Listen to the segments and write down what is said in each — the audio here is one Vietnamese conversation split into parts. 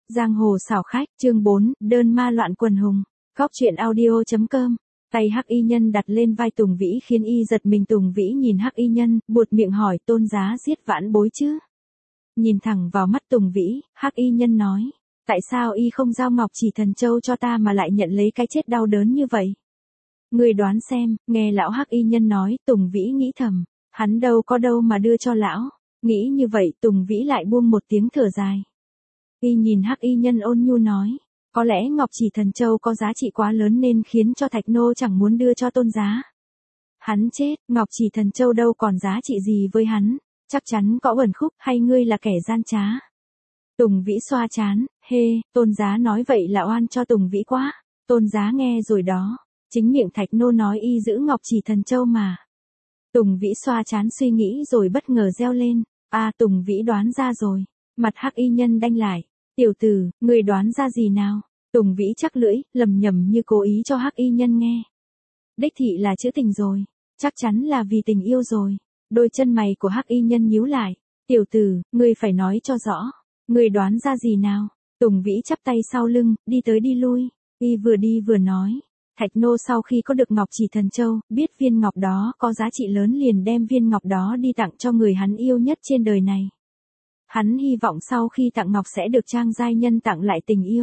Giang hồ xảo khách, chương 4, đơn ma loạn quần hùng. Góc truyện audio.com. Tay Hắc Y Nhân đặt lên vai Tùng Vĩ khiến y giật mình. Tùng Vĩ nhìn Hắc Y Nhân, buột miệng hỏi: Tôn giá giết Vãn Bối chứ? Nhìn thẳng vào mắt Tùng Vĩ, Hắc Y Nhân nói: tại sao y không giao Ngọc Chỉ Thần Châu cho ta mà lại nhận lấy cái chết đau đớn như vậy? Người đoán xem. Nghe lão Hắc Y Nhân nói, Tùng Vĩ nghĩ thầm, hắn đâu có đâu mà đưa cho lão. Nghĩ như vậy, Tùng Vĩ lại buông một tiếng thở dài. Y nhìn Hắc Y Nhân ôn nhu nói: có lẽ Ngọc Chỉ Thần Châu có giá trị quá lớn nên khiến cho Thạch Nô chẳng muốn đưa cho Tôn giá. Hắn chết, Ngọc Chỉ Thần Châu đâu còn giá trị gì với hắn, chắc chắn có uẩn khúc, hay ngươi là kẻ gian trá? Tùng Vĩ xoa trán: Tôn giá nói vậy là oan cho Tùng Vĩ quá. Tôn giá nghe rồi đó, chính miệng Thạch Nô nói y giữ Ngọc Chỉ Thần Châu mà. Tùng Vĩ xoa trán suy nghĩ rồi bất ngờ reo lên: Tùng Vĩ đoán ra rồi. Mặt Hắc Y Nhân đanh lại: tiểu tử, người đoán ra gì nào? Tùng Vĩ chắc lưỡi, lầm nhầm như cố ý cho Hắc Y Nhân nghe. Đích thị là chữ tình rồi, chắc chắn là vì tình yêu rồi. Đôi chân mày của Hắc Y Nhân nhíu lại: tiểu tử, ngươi phải nói cho rõ, ngươi đoán ra gì nào? Tùng Vĩ chắp tay sau lưng, đi tới đi lui. Y vừa đi vừa nói: Thạch Nô sau khi có được Ngọc Chỉ Thần Châu, biết viên ngọc đó có giá trị lớn liền đem viên ngọc đó đi tặng cho người hắn yêu nhất trên đời này. Hắn hy vọng sau khi tặng ngọc sẽ được Trang giai nhân tặng lại tình yêu.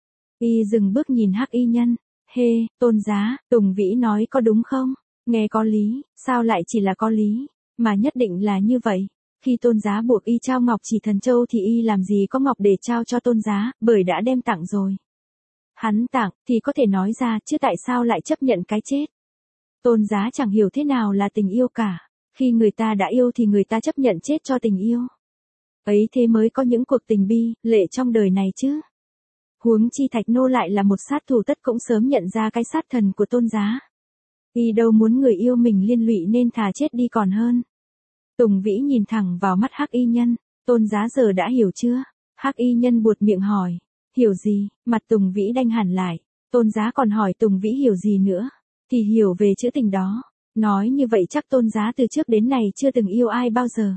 Y dừng bước nhìn Hắc Y Nhân: Tôn giá, Tùng Vĩ nói có đúng không? Nghe có lý, sao lại chỉ là có lý, mà nhất định là như vậy. Khi Tôn giá buộc y trao Ngọc Chỉ Thần Châu thì y làm gì có ngọc để trao cho Tôn giá, bởi đã đem tặng rồi. Hắn tặng thì có thể nói ra, chứ tại sao lại chấp nhận cái chết? Tôn giá chẳng hiểu thế nào là tình yêu cả. Khi người ta đã yêu thì người ta chấp nhận chết cho tình yêu. Ấy thế mới có những cuộc tình bi, lệ trong đời này chứ. Huống chi Thạch Nô lại là một sát thủ tất cũng sớm nhận ra cái sát thần của Tôn giá. Y đâu muốn người yêu mình liên lụy nên thà chết đi còn hơn. Tùng Vĩ nhìn thẳng vào mắt Hắc Y Nhân: Tôn giá giờ đã hiểu chưa? Hắc Y Nhân buột miệng hỏi: hiểu gì? Mặt Tùng Vĩ đanh hẳn lại. Tôn giá còn hỏi Tùng Vĩ hiểu gì nữa? Thì hiểu về chữ tình đó. Nói như vậy chắc Tôn giá từ trước đến nay chưa từng yêu ai bao giờ.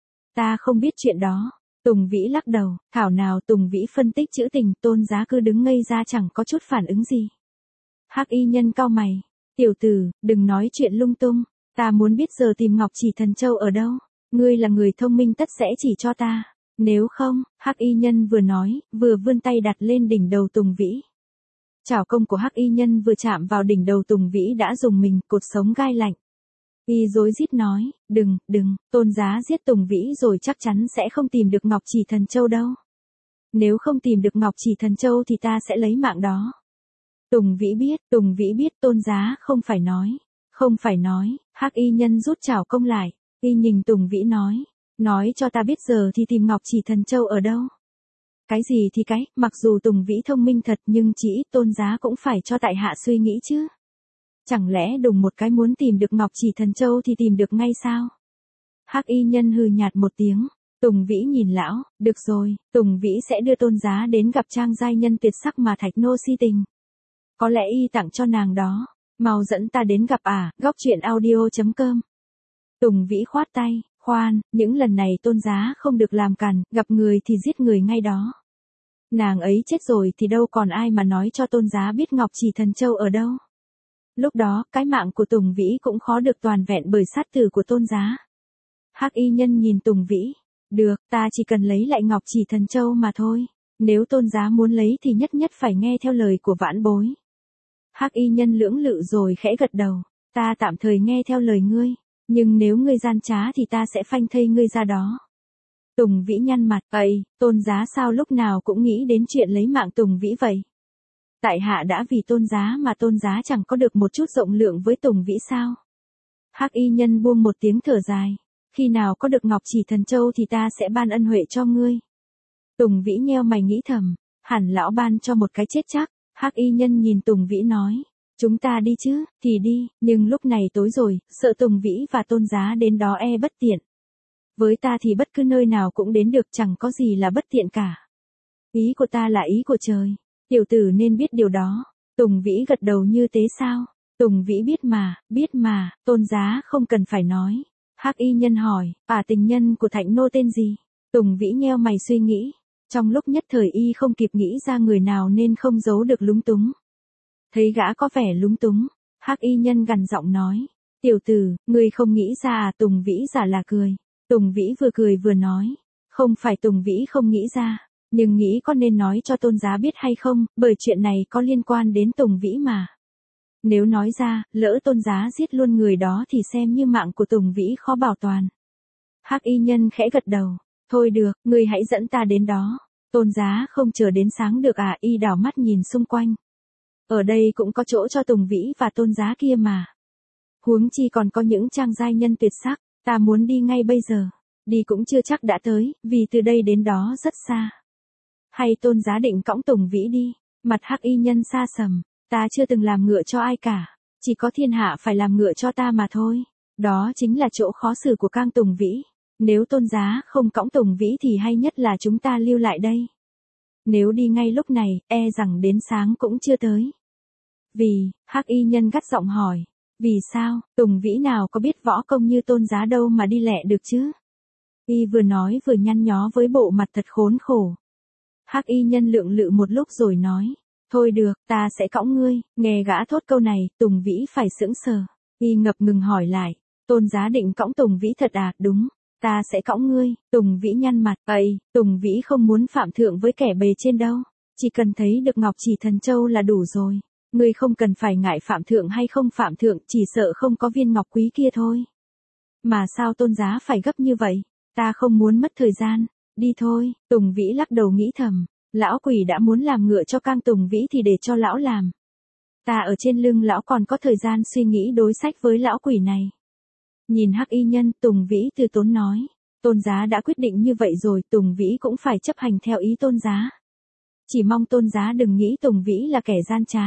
Ta không biết chuyện đó. Tùng Vĩ lắc đầu. Thảo nào Tùng Vĩ phân tích chữ tình, Tôn giá cứ đứng ngây ra chẳng có chút phản ứng gì. Hắc Y Nhân cau mày: tiểu tử, đừng nói chuyện lung tung. Ta muốn biết giờ tìm Ngọc Chỉ Thần Châu ở đâu. Ngươi là người thông minh tất sẽ chỉ cho ta. Nếu không, Hắc Y Nhân vừa nói, vừa vươn tay đặt lên đỉnh đầu Tùng Vĩ. Chảo công của Hắc Y Nhân vừa chạm vào đỉnh đầu Tùng Vĩ đã rùng mình, cột sống gai lạnh. Y rối rít nói: đừng, Tôn giá giết Tùng Vĩ rồi chắc chắn sẽ không tìm được Ngọc Chỉ Thần Châu đâu. Nếu không tìm được Ngọc Chỉ Thần Châu thì ta sẽ lấy mạng đó. Tùng Vĩ biết Tôn giá không phải nói. Hắc Y Nhân rút chảo công lại. Y nhìn Tùng Vĩ nói cho ta biết giờ thì tìm Ngọc Chỉ Thần Châu ở đâu. Cái gì thì cái, mặc dù Tùng Vĩ thông minh thật nhưng chỉ ít Tôn giá cũng phải cho tại hạ suy nghĩ chứ. Chẳng lẽ đùng một cái muốn tìm được Ngọc Chỉ Thần Châu thì tìm được ngay sao? Hắc Y Nhân hừ nhạt một tiếng. Tùng Vĩ nhìn lão: được rồi, Tùng Vĩ sẽ đưa Tôn giá đến gặp Trang giai nhân tuyệt sắc mà Thạch Nô si tình. Có lẽ y tặng cho nàng đó. Mau dẫn ta đến gặp Góc truyện audio.com. Tùng Vĩ khoát tay: khoan, những lần này Tôn giá không được làm càn, gặp người thì giết người ngay đó. Nàng ấy chết rồi thì đâu còn ai mà nói cho Tôn giá biết Ngọc Chỉ Thần Châu ở đâu. Lúc đó, cái mạng của Tùng Vĩ cũng khó được toàn vẹn bởi sát tử của Tôn giá. Hắc Y Nhân nhìn Tùng Vĩ: được, ta chỉ cần lấy lại Ngọc Chỉ Thần Châu mà thôi. Nếu Tôn giá muốn lấy thì nhất nhất phải nghe theo lời của Vãn Bối. Hắc Y Nhân lưỡng lự rồi khẽ gật đầu: ta tạm thời nghe theo lời ngươi. Nhưng nếu ngươi gian trá thì ta sẽ phanh thây ngươi ra đó. Tùng Vĩ nhăn mặt: Tôn giá sao lúc nào cũng nghĩ đến chuyện lấy mạng Tùng Vĩ vậy? Tại hạ đã vì Tôn giá mà Tôn giá chẳng có được một chút rộng lượng với Tùng Vĩ sao? Hắc Y Nhân buông một tiếng thở dài: khi nào có được Ngọc Chỉ Thần Châu thì ta sẽ ban ân huệ cho ngươi. Tùng Vĩ nheo mày nghĩ thầm: hẳn lão ban cho một cái chết chắc. Hắc Y Nhân nhìn Tùng Vĩ nói: chúng ta đi chứ? Thì đi, nhưng lúc này tối rồi, sợ Tùng Vĩ và Tôn giá đến đó bất tiện. Với ta thì bất cứ nơi nào cũng đến được, chẳng có gì là bất tiện cả. Ý của ta là ý của trời. Tiểu tử nên biết điều đó. Tùng Vĩ gật đầu như thế sao? Tùng Vĩ biết mà, Tôn giá không cần phải nói. Hắc Y Nhân hỏi: tình nhân của Thạch Nô tên gì? Tùng Vĩ nheo mày suy nghĩ. Trong lúc nhất thời y không kịp nghĩ ra người nào nên không giấu được lúng túng. Thấy gã có vẻ lúng túng, Hắc y nhân gằn giọng nói, tiểu tử, ngươi không nghĩ ra à? Tùng Vĩ giả là cười. Tùng Vĩ vừa cười vừa nói, không phải Tùng Vĩ không nghĩ ra, nhưng nghĩ có nên nói cho Tôn Giá biết hay không, bởi chuyện này có liên quan đến Tùng Vĩ mà. Nếu nói ra, lỡ Tôn Giá giết luôn người đó thì xem như mạng của Tùng Vĩ khó bảo toàn. Hắc y nhân khẽ gật đầu, thôi được, ngươi hãy dẫn ta đến đó. Tôn Giá không chờ đến sáng được à? Y đảo mắt nhìn xung quanh. Ở đây cũng có chỗ cho Tùng Vĩ và Tôn Giá kia mà. Huống chi còn có những trang giai nhân tuyệt sắc, ta muốn đi ngay bây giờ. Đi cũng chưa chắc đã tới, vì từ đây đến đó rất xa. Hay Tôn Giá định cõng Tùng Vĩ đi? Mặt Hắc y nhân xa sầm, ta chưa từng làm ngựa cho ai cả, chỉ có thiên hạ phải làm ngựa cho ta mà thôi. Đó chính là chỗ khó xử của Cang Tùng Vĩ. Nếu Tôn Giá không cõng Tùng Vĩ thì hay nhất là chúng ta lưu lại đây. Nếu đi ngay lúc này, e rằng đến sáng cũng chưa tới. Vì, Hắc y nhân gắt giọng hỏi, vì sao, Tùng Vĩ nào có biết võ công như Tôn Giá đâu mà đi lẹ được chứ? Y vừa nói vừa nhăn nhó với bộ mặt thật khốn khổ. Hắc y nhân lưỡng lự một lúc rồi nói, thôi được, ta sẽ cõng ngươi. Nghe gã thốt câu này, Tùng Vĩ phải sững sờ. Y ngập ngừng hỏi lại, Tôn Giá định cõng Tùng Vĩ thật à? Đúng, ta sẽ cõng ngươi. Tùng Vĩ nhăn mặt, Tùng Vĩ không muốn phạm thượng với kẻ bề trên đâu. Chỉ cần thấy được Ngọc Chỉ Thần Châu là đủ rồi. Ngươi không cần phải ngại phạm thượng hay không phạm thượng, chỉ sợ không có viên ngọc quý kia thôi. Mà sao Tôn Giá phải gấp như vậy? Ta không muốn mất thời gian. Đi thôi. Tùng Vĩ lắc đầu nghĩ thầm, lão quỷ đã muốn làm ngựa cho Cang Tùng Vĩ thì để cho lão làm. Ta ở trên lưng lão còn có thời gian suy nghĩ đối sách với lão quỷ này. Nhìn Hắc y nhân, Tùng Vĩ từ tốn nói, Tôn Giá đã quyết định như vậy rồi, Tùng Vĩ cũng phải chấp hành theo ý Tôn Giá. Chỉ mong Tôn Giá đừng nghĩ Tùng Vĩ là kẻ gian trá.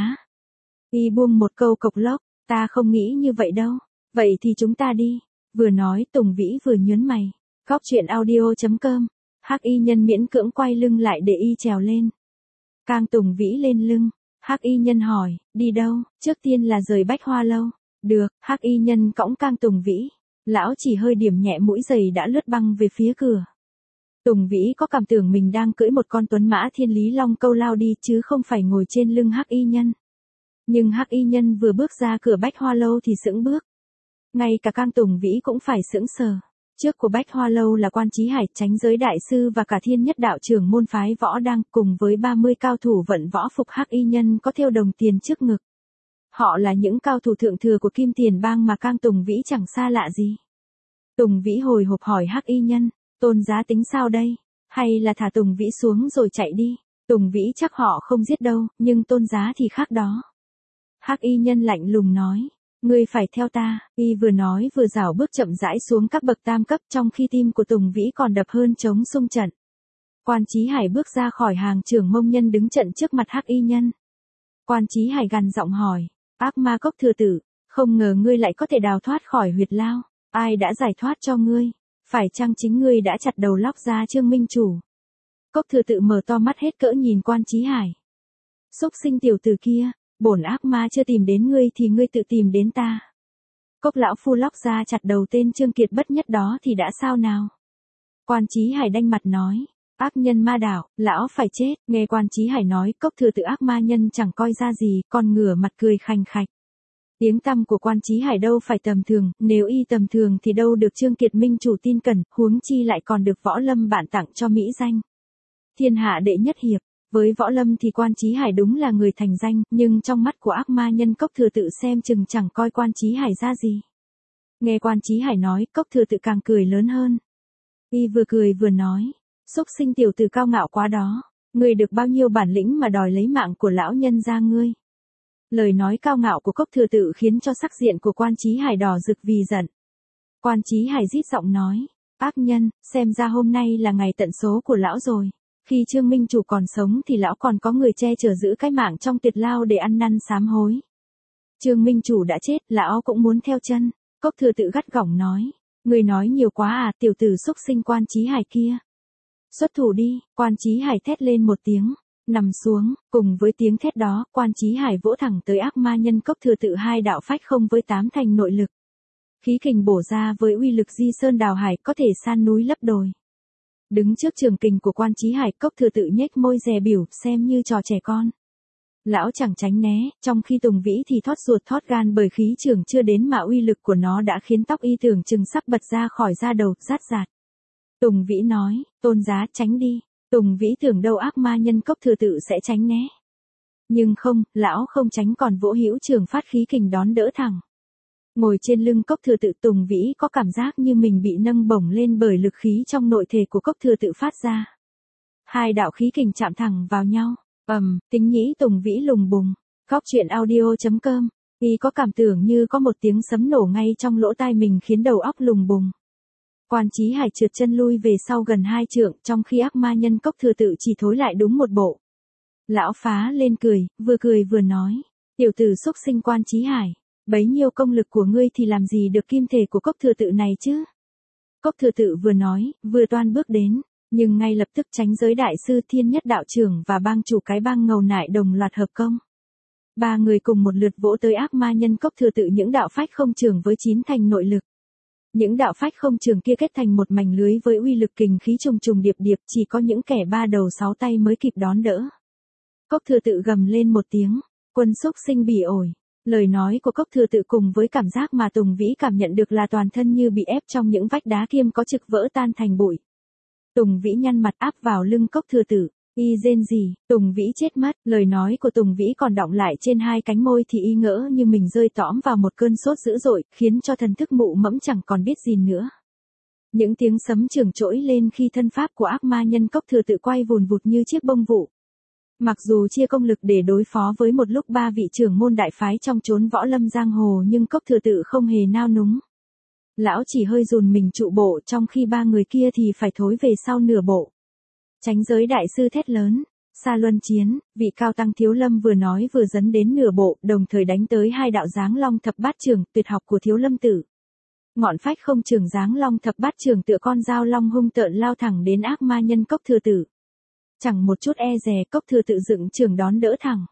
Y buông một câu cộc lốc, ta không nghĩ như vậy đâu. Vậy thì chúng ta đi. Vừa nói Tùng Vĩ vừa nhớn mày. Góc truyện audio.com. Hắc y nhân miễn cưỡng quay lưng lại để y trèo lên. Cang Tùng Vĩ lên lưng. Hắc y nhân hỏi, đi đâu? Trước tiên là rời Bách Hoa Lâu. Được, Hắc y nhân cõng Cang Tùng Vĩ. Lão chỉ hơi điểm nhẹ mũi giày đã lướt băng về phía cửa. Tùng Vĩ có cảm tưởng mình đang cưỡi một con tuấn mã thiên lý long câu lao đi chứ không phải ngồi trên lưng Hắc y nhân. Nhưng Hắc y nhân vừa bước ra cửa Bách Hoa Lâu thì sững bước. Ngay cả Cang Tùng Vĩ cũng phải sững sờ. Trước của Bách Hoa Lâu là Quan Chí Hải, Chánh Giới Đại Sư và cả Thiên Nhất Đạo trưởng môn phái võ đang cùng với 30 cao thủ vận võ phục Hắc y nhân có thêu đồng tiền trước ngực. Họ là những cao thủ thượng thừa của Kim Tiền Bang mà Cang Tùng Vĩ chẳng xa lạ gì. Tùng Vĩ hồi hộp hỏi Hắc y nhân, Tôn Giá tính sao đây? Hay là thả Tùng Vĩ xuống rồi chạy đi? Tùng Vĩ chắc họ không giết đâu, nhưng Tôn Giá thì khác đó. Hắc y nhân lạnh lùng nói, ngươi phải theo ta. Y vừa nói vừa rảo bước chậm rãi xuống các bậc tam cấp, trong khi tim của Tùng Vĩ còn đập hơn trống xung trận. Quan Chí Hải bước ra khỏi hàng trưởng mông nhân đứng trận trước mặt Hắc y nhân. Quan Chí Hải gằn giọng hỏi, ác ma Cốc Thừa Tử, không ngờ ngươi lại có thể đào thoát khỏi huyệt lao. Ai đã giải thoát cho ngươi? Phải chăng chính ngươi đã chặt đầu lóc ra Trương Minh Chủ? Cốc Thừa Tự mở to mắt hết cỡ nhìn Quan Chí Hải. Xúc sinh tiểu tử kia, bổn ác ma chưa tìm đến ngươi thì ngươi tự tìm đến ta. Cốc lão phu lóc ra chặt đầu tên Trương Kiệt bất nhất đó thì đã sao nào? Quan Chí Hải đanh mặt nói, ác nhân ma đảo, lão phải chết. Nghe Quan Chí Hải nói, Cốc Thừa Tự ác ma nhân chẳng coi ra gì, còn ngửa mặt cười khành khạch. Tiếng tăm của Quan Chí Hải đâu phải tầm thường, nếu y tầm thường thì đâu được Trương Kiệt Minh Chủ tin cẩn, huống chi lại còn được Võ Lâm bạn tặng cho mỹ danh thiên hạ đệ nhất hiệp. Với Võ Lâm thì Quan Chí Hải đúng là người thành danh, nhưng trong mắt của ác ma nhân Cốc Thừa Tự xem chừng chẳng coi Quan Chí Hải ra gì. Nghe Quan Chí Hải nói, Cốc Thừa Tự càng cười lớn hơn. Y vừa cười vừa nói, xúc sinh tiểu tử cao ngạo quá đó, ngươi được bao nhiêu bản lĩnh mà đòi lấy mạng của lão nhân gia ngươi. Lời nói cao ngạo của Cốc Thừa Tự khiến cho sắc diện của Quan Chí Hải đỏ rực vì giận. Quan Chí Hải rít giọng nói, ác nhân, xem ra hôm nay là ngày tận số của lão rồi. Khi Trương Minh Chủ còn sống thì lão còn có người che chở giữ cái mạng trong tuyệt lao để ăn năn sám hối. Trương Minh Chủ đã chết, lão cũng muốn theo chân. Cốc Thừa Tự gắt gỏng nói, người nói nhiều quá à, tiểu tử xúc sinh Quan Chí Hải kia. Xuất thủ đi. Quan Chí Hải thét lên một tiếng, nằm xuống. Cùng với tiếng thét đó, Quan Chí Hải vỗ thẳng tới ác ma nhân Cốc Thừa Tự hai đạo phách không với 8 thành nội lực. Khí kình bổ ra với uy lực di sơn đào hải có thể san núi lấp đồi. Đứng trước trường kình của Quan Chí Hải, Cốc Thừa Tự nhếch môi dè bỉu, xem như trò trẻ con. Lão chẳng tránh né, trong khi Tùng Vĩ thì thót ruột thót gan bởi khí trường chưa đến mà uy lực của nó đã khiến tóc y tưởng chừng sắp bật ra khỏi da đầu, rát rạt. Tùng Vĩ nói, Tôn giá tránh đi. Tùng Vĩ tưởng đâu ác ma nhân Cốc Thừa Tự sẽ tránh né. Nhưng không, lão không tránh còn vỗ hữu trường phát khí kình đón đỡ thẳng. Ngồi trên lưng Cốc Thừa Tự, Tùng Vĩ có cảm giác như mình bị nâng bổng lên bởi lực khí trong nội thể của Cốc Thừa Tự phát ra. Hai đạo khí kình chạm thẳng vào nhau. Tính nhĩ Tùng Vĩ lùng bùng. Góc truyện audio.com. Y có cảm tưởng như có một tiếng sấm nổ ngay trong lỗ tai mình khiến đầu óc lùng bùng. Quan Chí Hải trượt chân lui về sau gần 2 trượng, trong khi ác ma nhân Cốc Thừa Tự chỉ thối lại đúng một bộ. Lão phá lên cười vừa nói. Tiểu tử xúc sinh Quan Chí Hải. Bấy nhiêu công lực của ngươi thì làm gì được kim thể của Cốc Thừa Tự này chứ? Cốc Thừa Tự vừa nói, vừa toan bước đến. Nhưng ngay lập tức Chánh Giới Đại Sư Thiên Nhất Đạo Trưởng và bang chủ cái bang Ngầu Nại đồng loạt hợp công. Ba người cùng một lượt vỗ tới ác ma nhân Cốc Thừa Tự những đạo phách không trường với 9 thành nội lực. Những đạo phách không trường kia kết thành một mảnh lưới với uy lực kình khí trùng trùng điệp điệp, chỉ có những kẻ 3 đầu 6 tay mới kịp đón đỡ. Cốc Thừa Tự gầm lên một tiếng, quân xúc sinh bỉ ổi. Lời nói của Cốc Thừa Tự cùng với cảm giác mà Tùng Vĩ cảm nhận được là toàn thân như bị ép trong những vách đá kiêm có trực vỡ tan thành bụi. Tùng Vĩ nhăn mặt áp vào lưng Cốc Thừa Tự, y rên rỉ, Tùng Vĩ chết mất, lời nói của Tùng Vĩ còn đọng lại trên hai cánh môi thì y ngỡ như mình rơi tõm vào một cơn sốt dữ dội, khiến cho thần thức mụ mẫm chẳng còn biết gì nữa. Những tiếng sấm chưởng trỗi lên khi thân pháp của ác ma nhân Cốc Thừa Tự quay vùn vụt như chiếc bông vụ. Mặc dù chia công lực để đối phó với một lúc 3 vị trưởng môn đại phái trong chốn võ lâm giang hồ nhưng Cốc Thừa Tự không hề nao núng. Lão chỉ hơi dùn mình trụ bộ trong khi 3 người kia thì phải thối về sau nửa bộ. Chánh Giới Đại Sư thét lớn, xa luân chiến, vị cao tăng Thiếu Lâm vừa nói vừa dấn đến nửa bộ, đồng thời đánh tới hai đạo giáng long thập bát trường tuyệt học của Thiếu Lâm tử. Ngọn phách không trường giáng long thập bát trường tựa con dao long hung tợn lao thẳng đến ác ma nhân Cốc Thừa Tự. Chẳng một chút e dè, Cốc Thừa Tự dựng trường đón đỡ thẳng.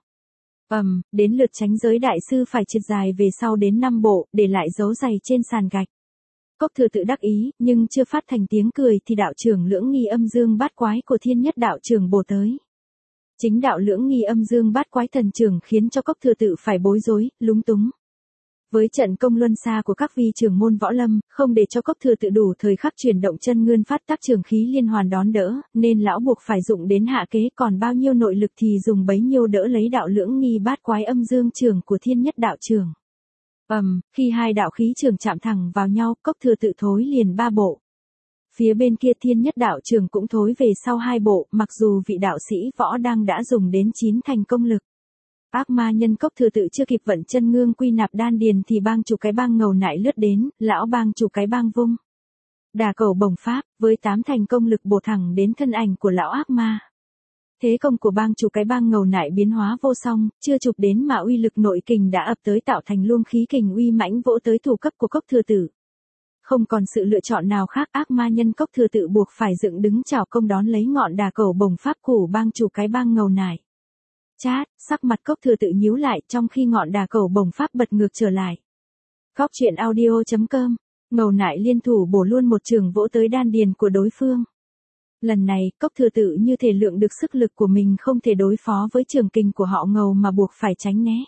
Đến lượt Chánh Giới Đại Sư phải trượt dài về sau đến 5 bộ, để lại dấu giày trên sàn gạch. Cốc Thừa Tự đắc ý, nhưng chưa phát thành tiếng cười thì đạo trưởng Lưỡng Nghi Âm Dương Bát Quái của Thiên Nhất Đạo Trưởng bổ tới. Chính đạo Lưỡng Nghi Âm Dương Bát Quái thần trưởng khiến cho Cốc Thừa Tự phải bối rối, lúng túng. Với trận công luân xa của các vị trưởng môn võ lâm, không để cho Cốc Thừa Tự đủ thời khắc chuyển động chân ngươn phát tác trường khí liên hoàn đón đỡ, nên lão buộc phải dụng đến hạ kế, còn bao nhiêu nội lực thì dùng bấy nhiêu đỡ lấy đạo Lưỡng Nghi Bát Quái Âm Dương trưởng của Thiên Nhất Đạo Trưởng. Khi hai đạo khí trường chạm thẳng vào nhau, Cốc Thừa Tự thối liền 3 bộ. Phía bên kia Thiên Nhất Đạo Trưởng cũng thối về sau 2 bộ, mặc dù vị đạo sĩ võ đang đã dùng đến 9 thành công lực. Ác ma nhân Cốc Thừa Tự chưa kịp vận chân ngương quy nạp đan điền thì bang chủ cái bang Ngầu Nại lướt đến, lão bang chủ cái bang vung đà cầu bổng pháp, với 8 thành công lực bổ thẳng đến thân ảnh của lão ác ma. Thế công của bang chủ cái bang Ngầu Nại biến hóa vô song, chưa chụp đến mà uy lực nội kình đã ập tới tạo thành luồng khí kình uy mãnh vỗ tới thủ cấp của Cốc Thừa Tự. Không còn sự lựa chọn nào khác, ác ma nhân Cốc Thừa Tự buộc phải dựng đứng chảo công đón lấy ngọn đà cầu bổng pháp của bang chủ cái bang Ngầu Nại. Chát, sắc mặt Cốc Thừa Tự nhíu lại trong khi ngọn đà cầu bổng pháp bật ngược trở lại. Góc truyện audio.com. Ngầu Nại liên thủ bổ luôn một trường vỗ tới đan điền của đối phương. Lần này, Cốc Thừa Tự như thể lượng được sức lực của mình không thể đối phó với trường kình của họ Ngầu mà buộc phải tránh né.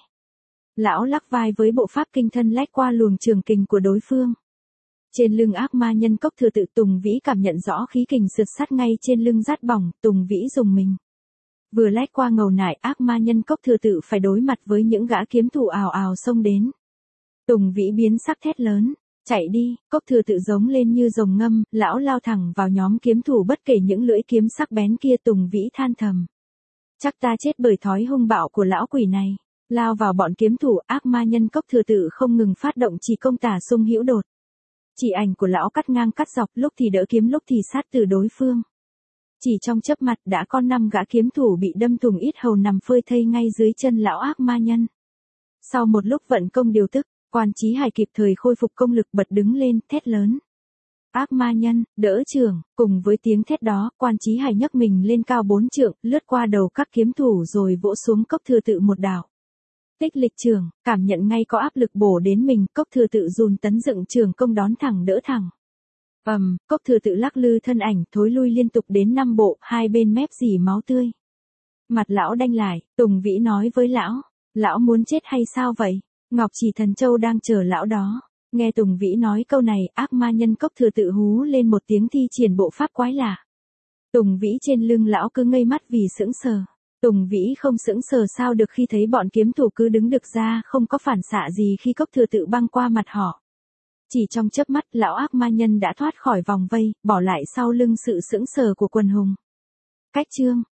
Lão lắc vai với bộ pháp kinh thân lách qua luồng trường kình của đối phương. Trên lưng ác ma nhân Cốc Thừa Tự, Tùng Vĩ cảm nhận rõ khí kình sượt sát ngay trên lưng rát bỏng, Tùng Vĩ dùng mình. Vừa lách qua Ngầu Nại, ác ma nhân Cốc Thừa Tự phải đối mặt với những gã kiếm thủ ào ào xông đến. Tùng Vĩ biến sắc thét lớn, chạy đi. Cốc Thừa Tự giống lên như rồng ngâm, lão lao thẳng vào nhóm kiếm thủ bất kể những lưỡi kiếm sắc bén kia. Tùng Vĩ than thầm, chắc ta chết bởi thói hung bạo của lão quỷ này. Lao vào bọn kiếm thủ, ác ma nhân Cốc Thừa Tự không ngừng phát động chỉ công tả xung hữu đột. Chỉ ảnh của lão cắt ngang cắt dọc, lúc thì đỡ kiếm lúc thì sát từ đối phương. Chỉ trong chớp mặt đã có 5 gã kiếm thủ bị đâm thủng yết hầu nằm phơi thây ngay dưới chân lão ác ma nhân. Sau một lúc vận công điều tức, Quan Chí Hải kịp thời khôi phục công lực, bật đứng lên, thét lớn. Ác ma nhân, đỡ trường. Cùng với tiếng thét đó, Quan Chí Hải nhấc mình lên cao 4 trượng, lướt qua đầu các kiếm thủ rồi vỗ xuống Cốc Thừa Tự một đảo. Tích lịch trường, cảm nhận ngay có áp lực bổ đến mình, Cốc Thừa Tự dùn tấn dựng trường công đón thẳng đỡ thẳng. Cốc thừa tự lắc lư thân ảnh, thối lui liên tục đến 5 bộ, hai bên mép dỉ máu tươi. Mặt lão đanh lại, Tùng Vĩ nói với lão muốn chết hay sao vậy? Ngọc Chỉ Thần Châu đang chờ lão đó. Nghe Tùng Vĩ nói câu này, ác ma nhân Cốc thừa tự hú lên một tiếng thi triển bộ pháp quái lạ. Tùng Vĩ trên lưng lão cứ ngây mắt vì sững sờ. Tùng Vĩ không sững sờ sao được khi thấy bọn kiếm thủ cứ đứng đực ra không có phản xạ gì khi Cốc thừa tự băng qua mặt họ. Chỉ trong chớp mắt lão ác ma nhân đã thoát khỏi vòng vây, bỏ lại sau lưng sự sững sờ của quần hùng. Cách chương